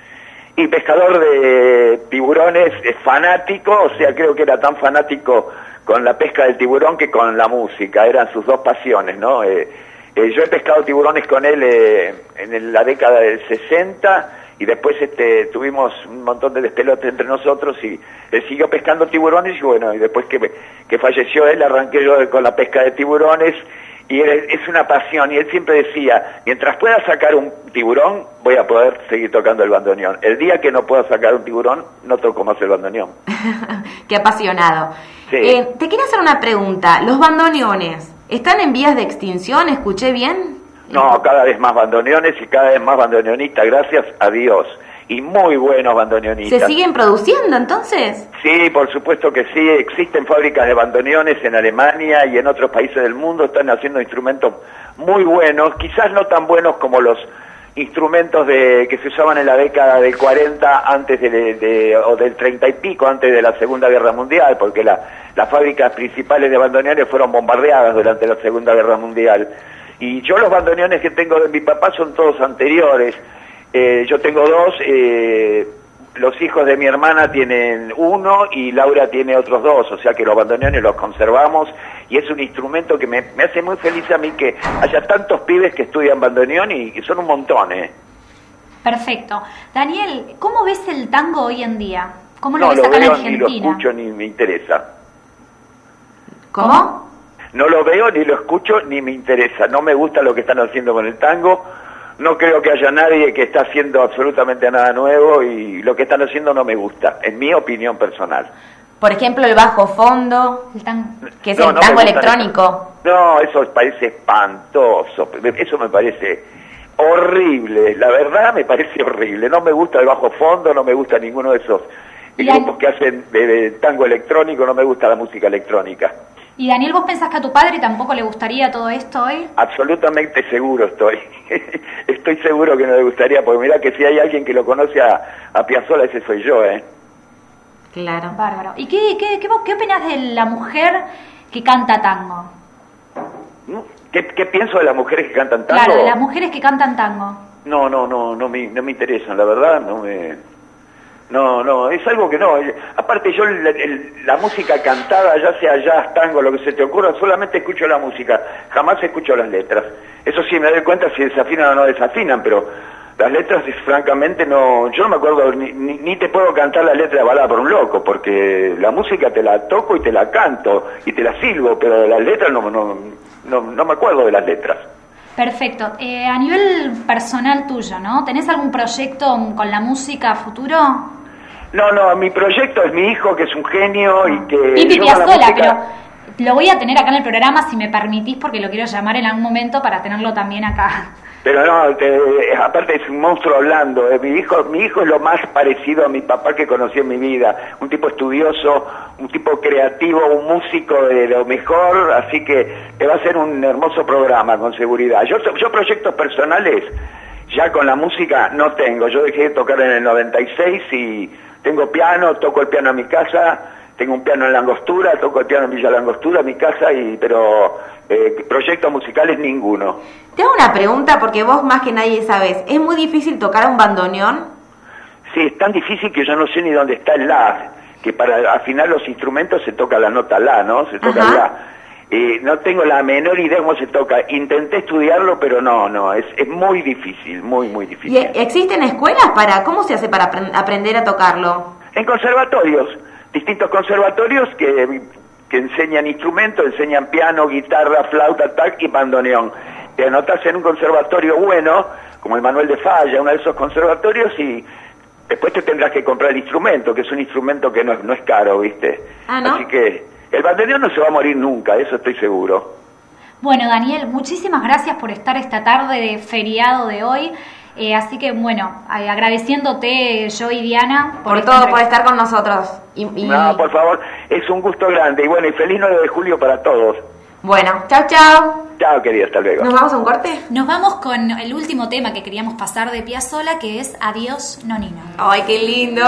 Speaker 15: Y pescador de tiburones, fanático, o sea, creo que era tan fanático con la pesca del tiburón que con la música, eran sus dos pasiones, ¿no? Yo he pescado tiburones con él en la década del 60 y después tuvimos un montón de despelotes entre nosotros y él siguió pescando tiburones y bueno, y después que falleció él arranqué yo con la pesca de tiburones y es una pasión y él siempre decía, mientras pueda sacar un tiburón voy a poder seguir tocando el bandoneón. El día que no pueda sacar un tiburón no toco más el bandoneón.
Speaker 3: Qué apasionado.
Speaker 15: Sí.
Speaker 3: Te quería hacer una pregunta, ¿los bandoneones están en vías de extinción? ¿Escuché bien?
Speaker 15: No, cada vez más bandoneones y cada vez más bandoneonistas, gracias a Dios. Y muy buenos bandoneonistas.
Speaker 3: ¿Se siguen produciendo entonces?
Speaker 15: Sí, por supuesto que sí. Existen fábricas de bandoneones en Alemania y en otros países del mundo. Están haciendo instrumentos muy buenos, quizás no tan buenos como los instrumentos que se usaban en la década del 40 antes o del 30 y pico antes de la Segunda Guerra Mundial, porque las fábricas principales de bandoneones fueron bombardeadas durante la Segunda Guerra Mundial. Y yo los bandoneones que tengo de mi papá son todos anteriores. Yo tengo dos, los hijos de mi hermana tienen uno y Laura tiene otros dos, o sea que los bandoneones los conservamos y es un instrumento que me hace muy feliz a mí que haya tantos pibes que estudian bandoneón y son un montón,
Speaker 4: Perfecto. Daniel, ¿cómo ves el tango hoy en día? ¿Cómo lo
Speaker 15: No
Speaker 4: ves
Speaker 15: lo
Speaker 4: acá en
Speaker 15: veo,
Speaker 4: Argentina?
Speaker 15: ni lo escucho, ni me interesa.
Speaker 3: ¿Cómo?
Speaker 15: No lo veo, ni lo escucho, ni me interesa. No me gusta lo que están haciendo con el tango. No creo que haya nadie que está haciendo absolutamente nada nuevo y lo que están haciendo no me gusta, en mi opinión personal.
Speaker 3: Por ejemplo, el bajo fondo, que es el tango electrónico.
Speaker 15: No, eso parece espantoso. Eso me parece horrible. La verdad me parece horrible. No me gusta el bajo fondo, no me gusta ninguno de esos grupos que hacen de tango electrónico, no me gusta la música electrónica.
Speaker 4: Y Daniel, ¿vos pensás que a tu padre tampoco le gustaría todo esto hoy?
Speaker 15: Absolutamente seguro estoy. Estoy seguro que no le gustaría, porque mirá que si hay alguien que lo conoce a Piazzolla, ese soy yo,
Speaker 3: Claro.
Speaker 4: Bárbaro. ¿Y qué opinás de la mujer que canta tango?
Speaker 15: ¿Qué pienso de las mujeres que cantan tango?
Speaker 4: Claro, de las mujeres que cantan tango.
Speaker 15: No me interesan, la verdad, No, es algo que no. Aparte yo la música cantada, ya sea jazz, tango, lo que se te ocurra, solamente escucho la música, jamás escucho las letras. Eso sí, me doy cuenta si desafinan o no desafinan, pero las letras, francamente, no. Yo no me acuerdo, ni te puedo cantar la letra de Balada por un Loco, porque la música te la toco y te la canto y te la silbo, pero las letras no me acuerdo de las letras.
Speaker 4: Perfecto. A nivel personal tuyo, ¿no? ¿Tenés algún proyecto con la música a futuro?
Speaker 15: No, mi proyecto es mi hijo, que es un genio y que...
Speaker 4: Y Piazzolla, pero lo voy a tener acá en el programa, si me permitís, porque lo quiero llamar en algún momento para tenerlo también acá.
Speaker 15: Pero no, aparte es un monstruo hablando. Mi hijo es lo más parecido a mi papá que conocí en mi vida. Un tipo estudioso, un tipo creativo, un músico de lo mejor, así que te va a ser un hermoso programa, con seguridad. Yo proyectos personales, ya con la música, no tengo. Yo dejé de tocar en el 96 y tengo piano, toco el piano en mi casa, tengo un piano en La Angostura, toco el piano en Villa La Angostura, en mi casa, pero proyectos musicales ninguno.
Speaker 3: Te hago una pregunta porque vos más que nadie sabes. ¿Es muy difícil tocar un bandoneón?
Speaker 15: Sí, es tan difícil que yo no sé ni dónde está el la, que para afinar los instrumentos se toca la nota la, ¿no? Se toca el la. No tengo la menor idea cómo se toca. Intenté estudiarlo, pero no, es muy difícil, muy difícil.
Speaker 3: ¿Y existen escuelas cómo se hace para aprender a tocarlo?
Speaker 15: En conservatorios, distintos conservatorios que enseñan instrumentos, enseñan piano, guitarra, flauta, y bandoneón. Te anotás en un conservatorio bueno, como el Manuel de Falla, uno de esos conservatorios, y después te tendrás que comprar el instrumento, que es un instrumento que no es caro, ¿viste?
Speaker 3: ¿No?
Speaker 15: Así que el bandoneón no se va a morir nunca, eso estoy seguro.
Speaker 4: Bueno, Daniel, muchísimas gracias por estar esta tarde de feriado de hoy. Así que, bueno, agradeciéndote yo y Diana
Speaker 3: por todo, por estar con nosotros.
Speaker 15: No, por favor, es un gusto grande. Y bueno, y feliz 9 de julio para todos.
Speaker 3: Bueno, chao.
Speaker 15: Chao, querida, hasta luego.
Speaker 3: ¿Nos vamos a un corte?
Speaker 4: Nos vamos con el último tema que queríamos pasar de Piazzolla, que es Adiós, Nonino.
Speaker 3: ¡Ay, qué lindo!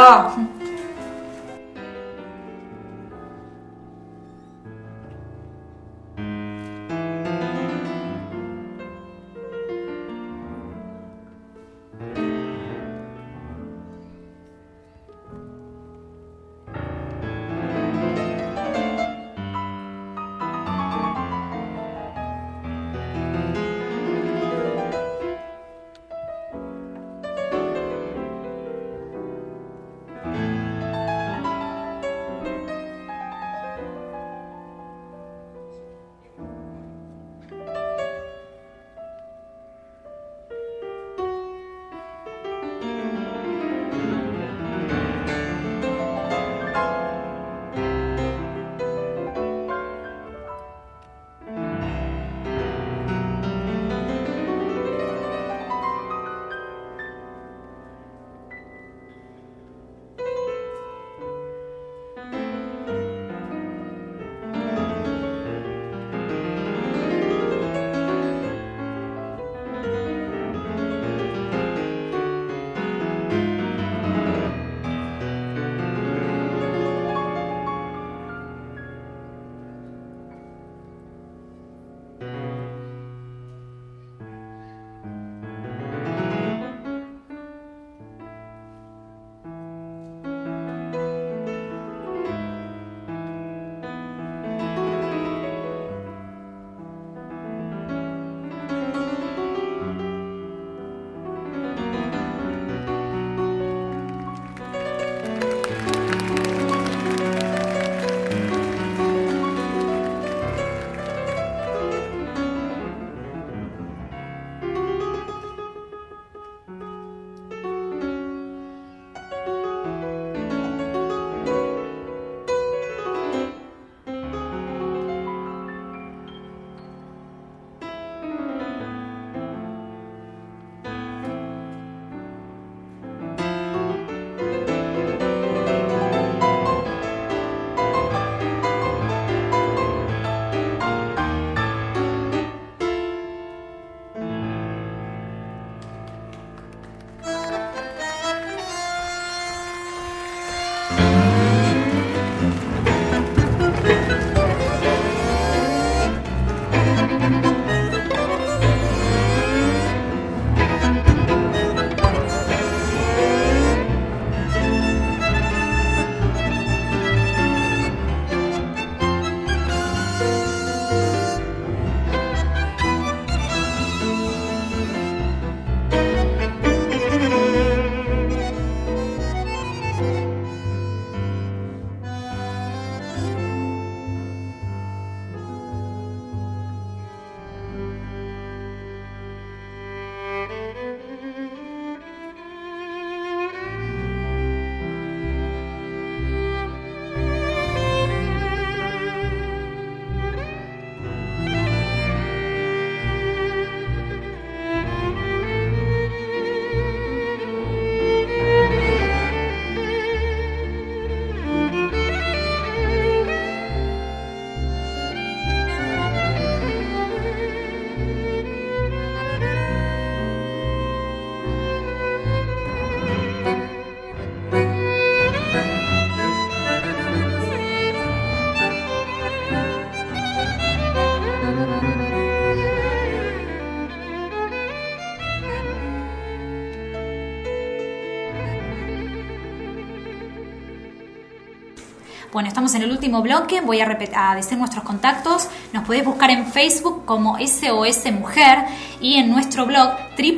Speaker 4: Bueno, estamos en el último bloque, voy a decir nuestros contactos. Nos podés buscar en Facebook como SOS Mujer y en nuestro blog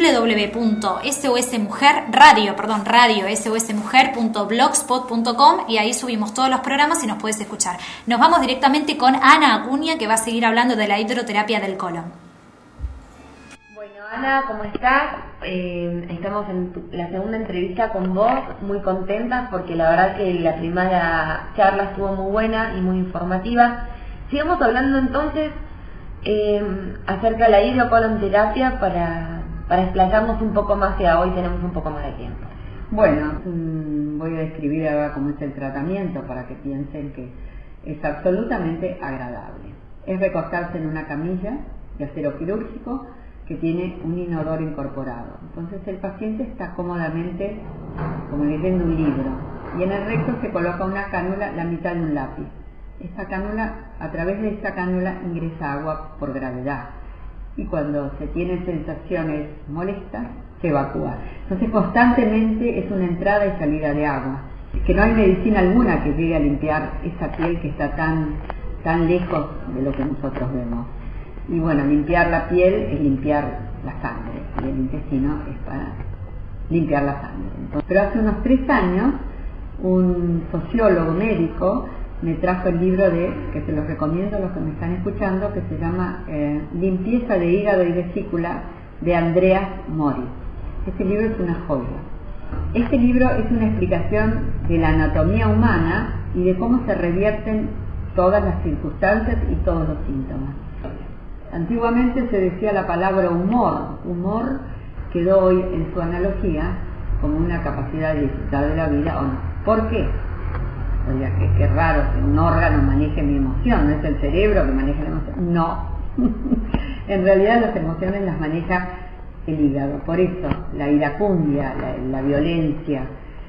Speaker 4: www.sosmujer.blogspot.com, y ahí subimos todos los programas y nos podés escuchar. Nos vamos directamente con Ana Acuña, que va a seguir hablando de la hidroterapia del colon.
Speaker 3: Ana, ¿cómo estás? Estamos en la segunda entrevista con vos, muy contentas porque la verdad que la primera charla estuvo muy buena y muy informativa. Sigamos hablando entonces acerca de la hidrocolonterapia para explayarnos un poco más, que hoy tenemos un poco más de tiempo.
Speaker 16: Bueno, voy a describir ahora cómo es el tratamiento para que piensen que es absolutamente agradable. Es recostarse en una camilla de acero quirúrgico que tiene un inodoro incorporado. Entonces el paciente está cómodamente como leyendo un libro y en el recto se coloca una cánula, la mitad de un lápiz. Esta cánula, a través de esta cánula ingresa agua por gravedad y cuando se tienen sensaciones molestas se evacúa. Entonces constantemente es una entrada y salida de agua, que no hay medicina alguna que llegue a limpiar esa piel que está tan lejos de lo que nosotros vemos. Y bueno, limpiar la piel es limpiar la sangre y el intestino es para limpiar la sangre. Entonces, pero hace unos 3 años un sociólogo médico me trajo el libro que se los recomiendo a los que me están escuchando, que se llama Limpieza de hígado y vesícula, de Andreas Moritz. Este libro es una joya. Este libro es una explicación de la anatomía humana y de cómo se revierten todas las circunstancias y todos los síntomas. Antiguamente se decía la palabra humor. Humor quedó hoy en su analogía como una capacidad de disfrutar de la vida o no. ¿Por qué? Oiga, qué raro que un órgano maneje mi emoción. ¿No es el cerebro que maneja la emoción? No. En realidad las emociones las maneja el hígado. Por eso la iracundia, la violencia,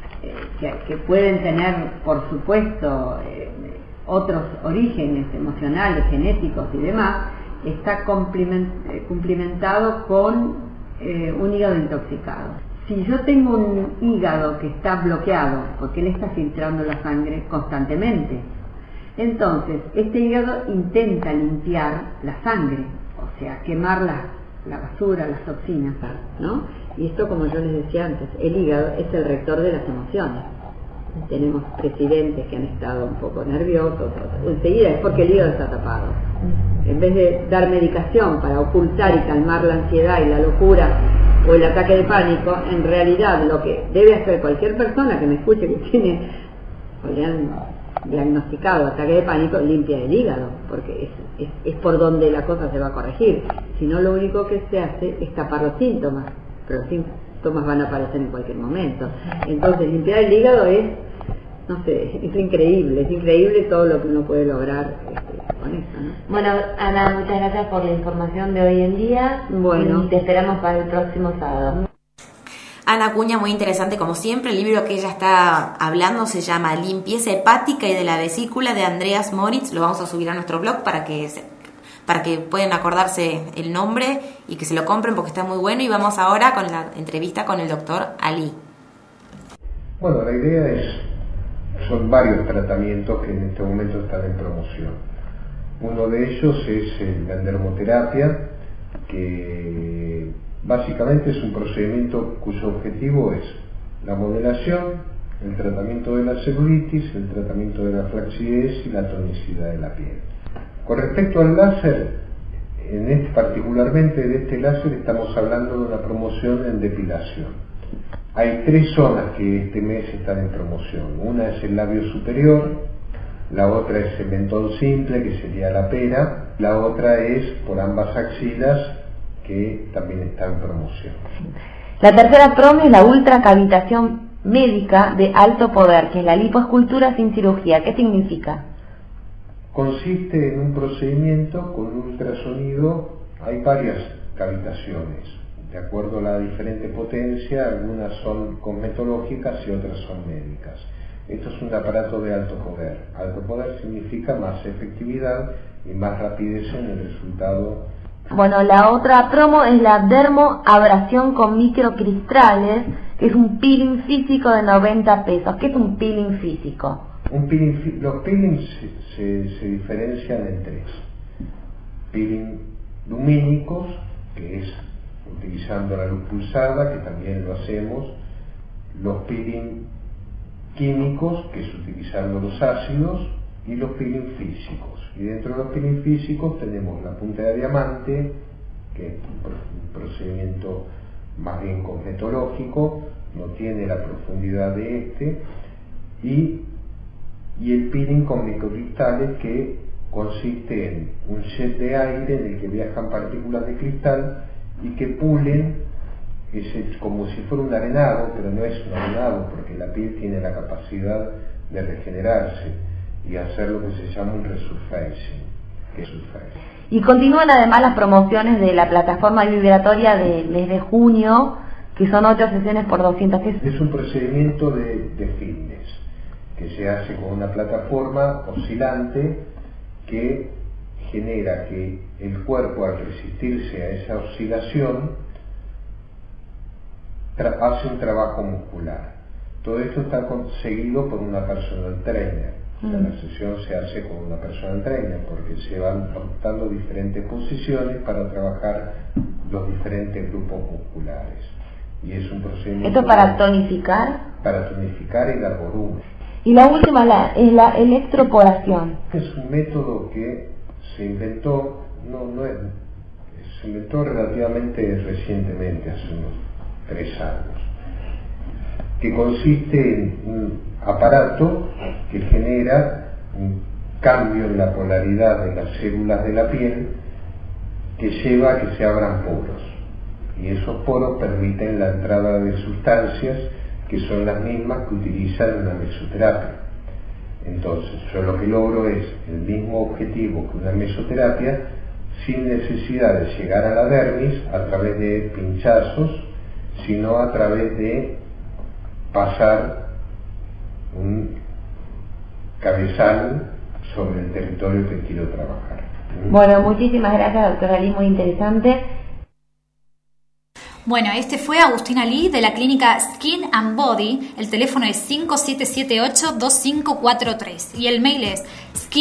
Speaker 16: que pueden tener, por supuesto, otros orígenes emocionales, genéticos y demás, está cumplimentado con un hígado intoxicado. Si yo tengo un hígado que está bloqueado, porque él está filtrando la sangre constantemente, entonces este hígado intenta limpiar la sangre, o sea, quemar la basura, las toxinas, ¿no? Y esto, como yo les decía antes, el hígado es el rector de las emociones. Tenemos presidentes que han estado un poco nerviosos, enseguida es porque el hígado está tapado. En vez de dar medicación para ocultar y calmar la ansiedad y la locura o el ataque de pánico, en realidad lo que debe hacer cualquier persona que me escuche que tiene o le han diagnosticado ataque de pánico, limpia el hígado, porque es por donde la cosa se va a corregir. Si no, lo único que se hace es tapar los síntomas, pero los síntomas van a aparecer en cualquier momento. Entonces limpiar el hígado es increíble todo lo que uno puede lograr con eso, ¿no?
Speaker 3: Bueno, Ana, muchas gracias por la información de hoy en día.
Speaker 16: Bueno,
Speaker 3: y te esperamos para el próximo sábado. Ana Acuña, muy interesante como siempre. El libro que ella está hablando se llama Limpieza hepática y de la vesícula, de Andreas Moritz. Lo vamos a subir a nuestro blog para que puedan acordarse el nombre y que se lo compren porque está muy bueno. Y vamos ahora con la entrevista con el doctor Ali.
Speaker 17: Bueno, la idea son varios tratamientos que en este momento están en promoción. Uno de ellos es la dermoterapia, que básicamente es un procedimiento cuyo objetivo es la modelación, el tratamiento de la celulitis, el tratamiento de la flacidez y la tonicidad de la piel. Con respecto al láser, particularmente de este láser estamos hablando de una promoción en depilación. Hay 3 zonas que este mes están en promoción. Una es el labio superior, la otra es el mentón simple, que sería la pera, la otra es por ambas axilas, que también está en promoción.
Speaker 3: La tercera promo es la ultracavitación médica de alto poder, que es la lipoescultura sin cirugía. ¿Qué significa?
Speaker 17: Consiste en un procedimiento con ultrasonido. Hay varias cavitaciones, de acuerdo a la diferente potencia. Algunas son cosmetológicas y otras son médicas. Esto es un aparato de alto poder. Alto poder significa más efectividad y más rapidez en el resultado.
Speaker 3: Bueno, la otra promo es la dermoabrasión con microcristales, que es un peeling físico de 90 pesos. ¿Qué es un peeling físico?
Speaker 17: Los peelings se diferencian en tres. Peeling lumínicos, que es utilizando la luz pulsada, que también lo hacemos. Los peeling químicos, que es utilizando los ácidos, y los peeling físicos. Y dentro de los peeling físicos tenemos la punta de diamante, que es un procedimiento más bien cosmetológico, no tiene la profundidad de este, y el peeling con microcristales, que consiste en un jet de aire en el que viajan partículas de cristal y que pulen, como si fuera un arenado, pero no es un arenado porque la piel tiene la capacidad de regenerarse y hacer lo que se llama un resurfacing.
Speaker 18: Y continúan además las promociones de la plataforma vibratoria desde junio, que son 8 sesiones por 200 pesos.
Speaker 17: Es un procedimiento de fitness que se hace con una plataforma oscilante que genera que el cuerpo, al resistirse a esa oscilación, hace un trabajo muscular. Todo esto está seguido por una personal trainer. La sesión se hace con una personal trainer porque se van adoptando diferentes posiciones para trabajar los diferentes grupos musculares. Y es un procedimiento...
Speaker 18: ¿Esto para tonificar?
Speaker 17: Para tonificar y dar volumen.
Speaker 18: Y la última es la electroporación.
Speaker 17: Es un método que se inventó, se inventó relativamente recientemente, hace unos 3 años, que consiste en un aparato que genera un cambio en la polaridad de las células de la piel que lleva a que se abran poros, y esos poros permiten la entrada de sustancias que son las mismas que utilizan en la mesoterapia. Entonces, yo lo que logro es el mismo objetivo que una mesoterapia, sin necesidad de llegar a la dermis a través de pinchazos, sino a través de pasar un cabezal sobre el territorio que quiero trabajar.
Speaker 18: Bueno, muchísimas gracias, doctora Lee, muy interesante.
Speaker 4: Bueno, este fue Agustina Lee de la clínica Skin and Body. El teléfono es 5778-2543 y el mail es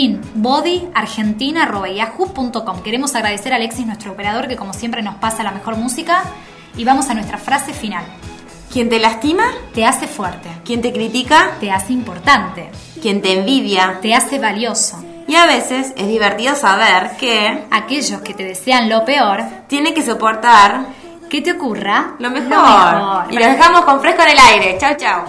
Speaker 4: skinbodyargentina@yahoo.com. Queremos agradecer a Alexis, nuestro operador, que como siempre nos pasa la mejor música, y vamos a nuestra frase final.
Speaker 3: Quien te lastima,
Speaker 4: te hace fuerte.
Speaker 3: Quien te critica,
Speaker 4: te hace importante.
Speaker 3: Quien te envidia,
Speaker 4: te hace valioso.
Speaker 3: Y a veces es divertido saber que
Speaker 4: aquellos que te desean lo peor
Speaker 3: tienen que soportar
Speaker 4: que te ocurra
Speaker 3: lo mejor. Y los dejamos con Fresco en el aire. Chau, chau.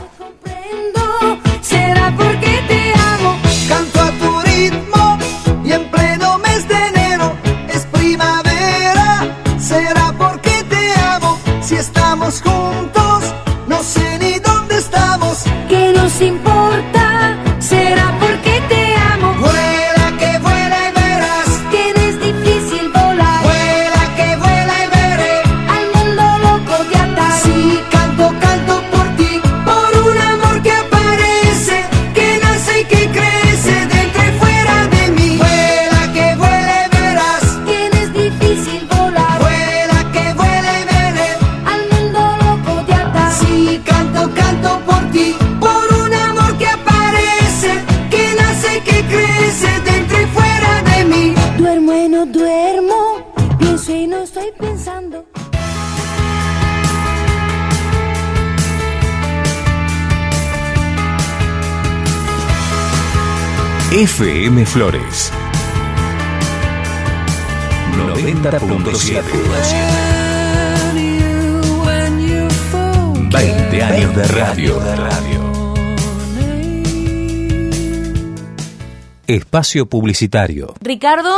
Speaker 2: Será porque te amo, canto a tu ritmo y en pleno mes de enero es primavera. Será porque te amo, si estamos juntos, no sé ni dónde estamos.
Speaker 1: ¿Qué nos importa? Será porque te amo.
Speaker 2: Vuela que vuela y verás,
Speaker 1: tienes difícil volar.
Speaker 2: Vuela que vuela y veré
Speaker 1: al mundo loco de atar.
Speaker 2: Si canto, canto por ti, por un amor que aparece, que nace y que crece dentro y fuera de mí. Vuela que vuela y verás,
Speaker 1: tienes difícil volar.
Speaker 2: Vuela que vuela y veré
Speaker 1: al mundo loco de atar.
Speaker 2: Si canto, canto por ti, por un amor que aparece, que nace y que crece dentro y fuera de mí.
Speaker 1: Duermo y no duermo, pienso y no estoy pensando.
Speaker 6: FM Flores 90.7. 20 años de radio. Espacio publicitario.
Speaker 11: Ricardo.